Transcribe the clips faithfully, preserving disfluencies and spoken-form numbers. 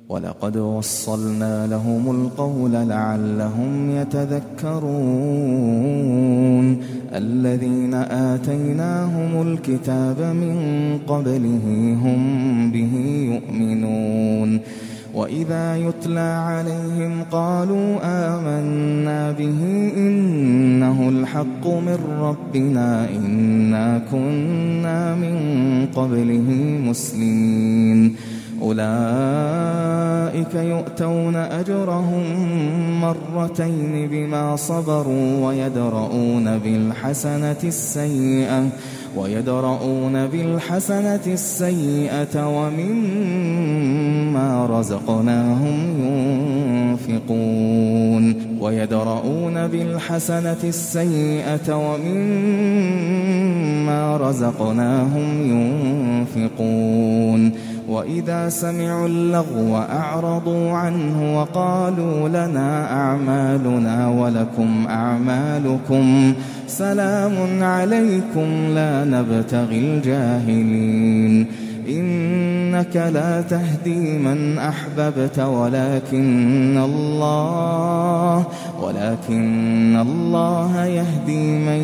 ولقد وصلنا لهم القول لعلهم يتذكرون الذين آتيناهم الكتاب من قبله هم به يؤمنون وإذا يتلى عليهم قالوا آمنا به إنه الحق من ربنا إنا كنا من قبله مسلمين أولئك يؤتون أجرهم مرتين بما صبروا ويدرؤون بالحسنة السيئة ويدرؤون بالحسنة السيئة ومما رزقناهم ينفقون ويدرؤون بالحسنة السيئة ومما رزقناهم ينفقون وإذا سمعوا اللغو أعرضوا عنه وقالوا لنا أعمالنا ولكم أعمالكم سلام عليكم لا نبتغي الجاهلين إنك لا تهدي من أحببت ولكن الله ولكن الله يهدي من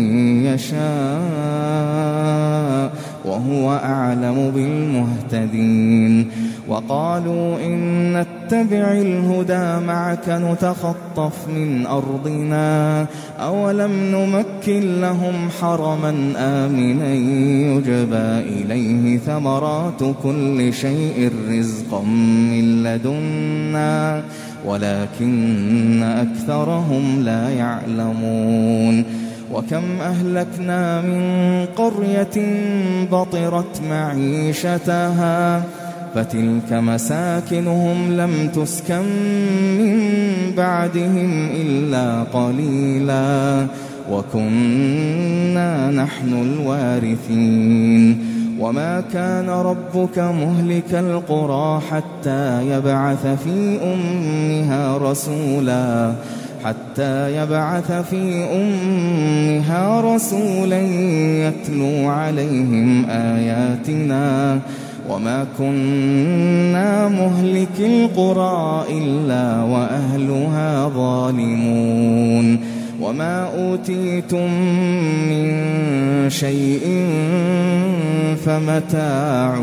يشاء وهو أعلم بالمهتدين وقالوا إن نتبع الهدى معك نتخطف من أرضنا أولم نمكن لهم حرما آمنا يجبى إليه ثمرات كل شيء رزقا من لدنا ولكن أكثرهم لا يعلمون وكم أهلكنا من قرية بطرت معيشتها فتلك مساكنهم لم تسكن من بعدهم إلا قليلا وكنا نحن الوارثين وما كان ربك مهلك القرى حتى يبعث في أمها رسولا حتى يبعث في أمها رسولا يتلو عليهم آياتنا وما كنا مهلك القرى إلا وأهلها ظالمون وما أوتيتم من شيء فمتاع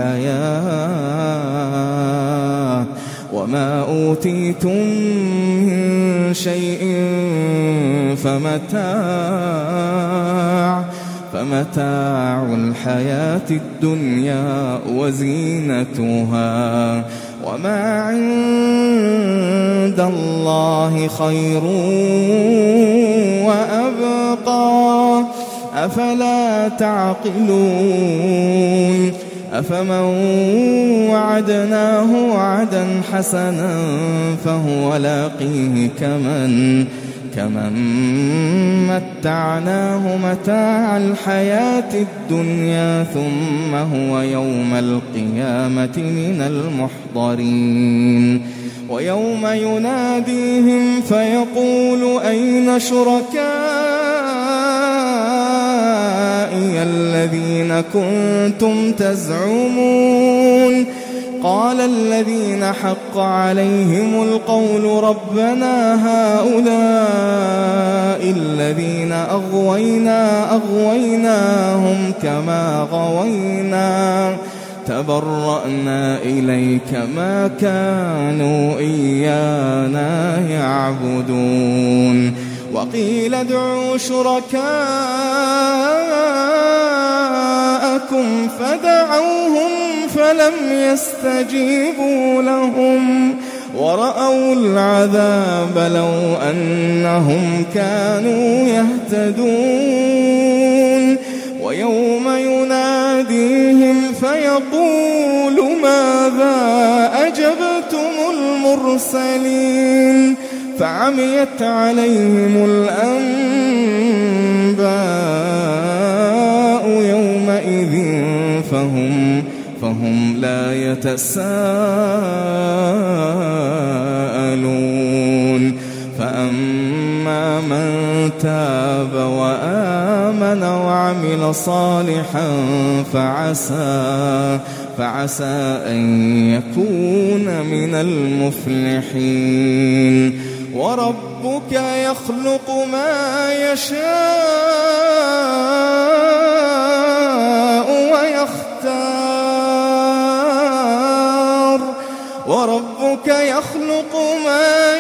الحياة وما أوتيتم من شيء فمتاع فمتاع الحياة الدنيا وزينتها وما عند الله خير وأبقى أفلا تعقلون أفمن وعدناه وعدا حسنا فهو لاقيه كمن كمن متعناه متاع الحياة الدنيا ثم هو يوم القيامة من المحضرين ويوم يناديهم فيقول أين شركائي الذين كنتم تزعمون قال الذين حق عليهم القول ربنا هؤلاء الذين أغوينا أغويناهم كما غوينا تبرأنا إليك ما كانوا إيانا يعبدون وقيل ادعوا شركاءكم فدعوهم فلم يستجيبوا لهم ورأوا العذاب لو أنهم كانوا يهتدون ويوم يناديهم فيقول ماذا أجبتم المرسلين فعميت عليهم الأنباء يومئذ فهم فهم لا يتساءلون فأما من تاب وآمن وعمل صالحا فعسى فعسى أن يكون من المفلحين. وربك يخلق ما يشاء ويختار وربك يخلق ما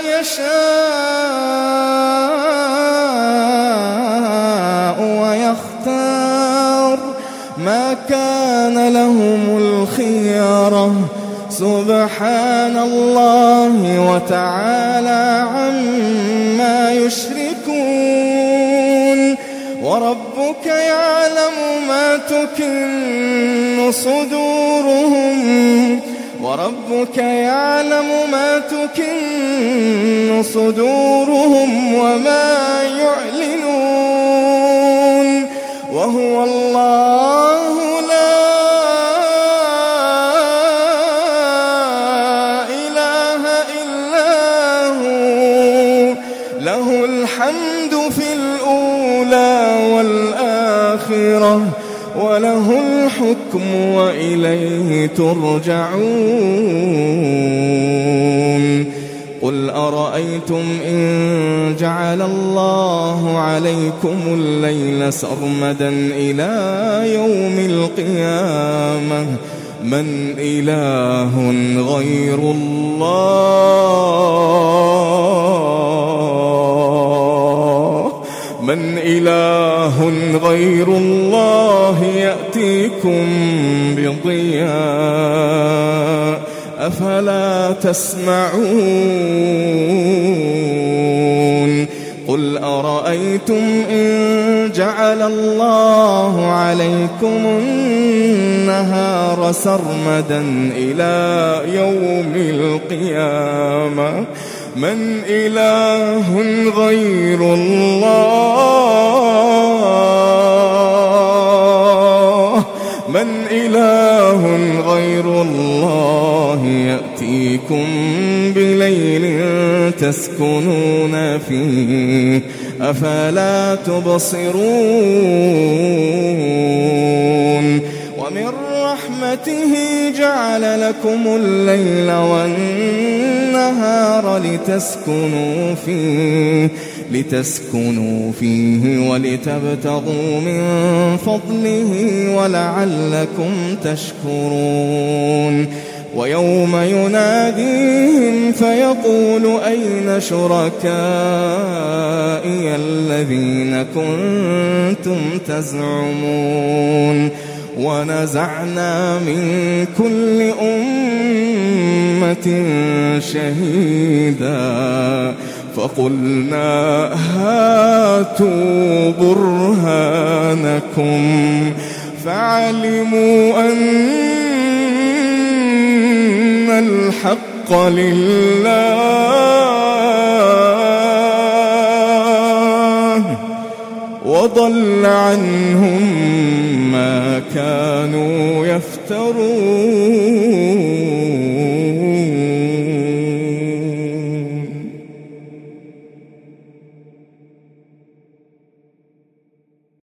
يشاء ويختار ما كان لهم الخيرة سبحان الله وتعالى عما يشركون. وربك يعلم ما تكن صدورهم وربك يعلم ما تكن صدورهم وما يعلنون وهو الله لا إله إلا هو له الحمد في الأولى والآخرة وله الحكم وإليه ترجعون. قل أرأيتم إن جعل الله عليكم الليل سرمدا إلى يوم القيامة من إله غير الله من إله غير الله يأتيكم بضياء أفلا تسمعون. قل أرأيتم إن جعل الله عليكم النهار سرمدا إلى يوم القيامة من إله غير الله من إله غير الله يأتيكم بليل تسكنون فيه أفلا تبصرون. ومن رحمته جعل لكم الليل والنهار لتسكنوا فيه لتسكنوا فيه ولتبتغوا من فضله ولعلكم تشكرون. ويوم يناديهم فيقول أين شركائي الذين كنتم تزعمون ونزعنا من كل أمة شهيدا فقلنا هاتوا برهانكم فعلموا أن الحق لله وضل عنهم ما كانوا يفترون.